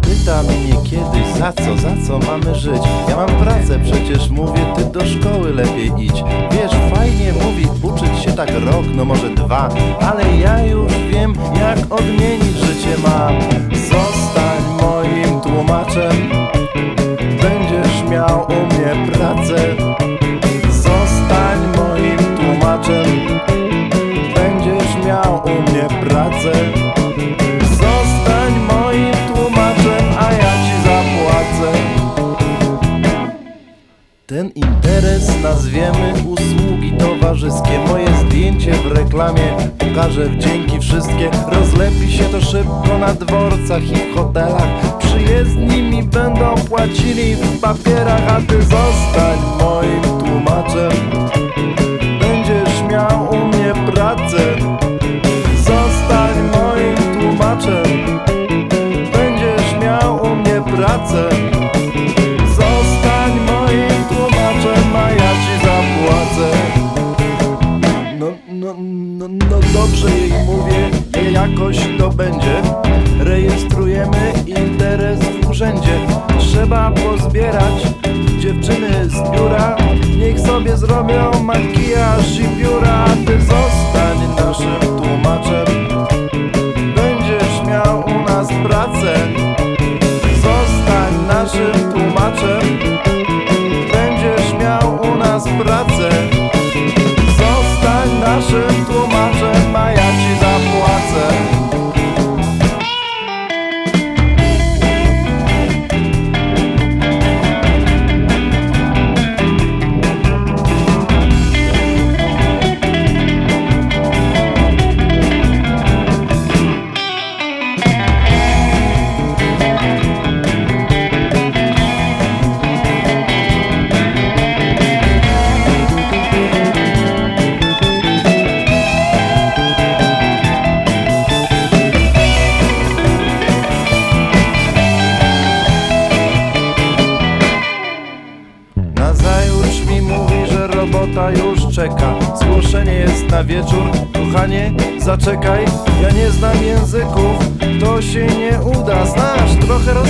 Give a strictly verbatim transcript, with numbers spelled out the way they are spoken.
pyta mnie kiedyś, za co, za co mamy żyć. Ja mam pracę, przecież mówię, ty do szkoły lepiej idź. Wiesz, fajnie mówi, uczyć się tak rok, no może dwa, ale ja już wiem, jak odmienić życie mam. Zostań moim tłumaczem, będziesz miał u mnie pracę. Zostań moim tłumaczem, będziesz miał u mnie pracę. Zostań moim tłumaczem, a ja ci zapłacę. Ten interes nazwiemy usługi towarzyskie. Moje zdjęcie w reklamie pokażę wdzięki wszystkie. Rozlepi się to szybko na dworcach i w hotelach. Przyjezdni mi będą płacili w papierach, a ty zostań moim tłumaczem, będziesz miał u mnie pracę. Zostań moim tłumaczem, będziesz miał u mnie pracę. Zostań moim tłumaczem, a ja ci zapłacę. No, no, no, no dobrze jej mówię, jakoś to będzie. Rejestrujemy interes w urzędzie. Trzeba pozbierać dziewczyny z biura, niech sobie zrobią makijaż i biura. A ty zostań naszym tłumaczem, będziesz miał u nas pracę. Zostań naszym tłumaczem, będziesz miał u nas pracę. Zostań naszym tłumaczem, a ja ci zapłacę. Nazajutrz mi mówi, że robota już czeka. Zgłoszenie jest na wieczór. Kochanie, zaczekaj, ja nie znam języków, to się nie uda. Znasz trochę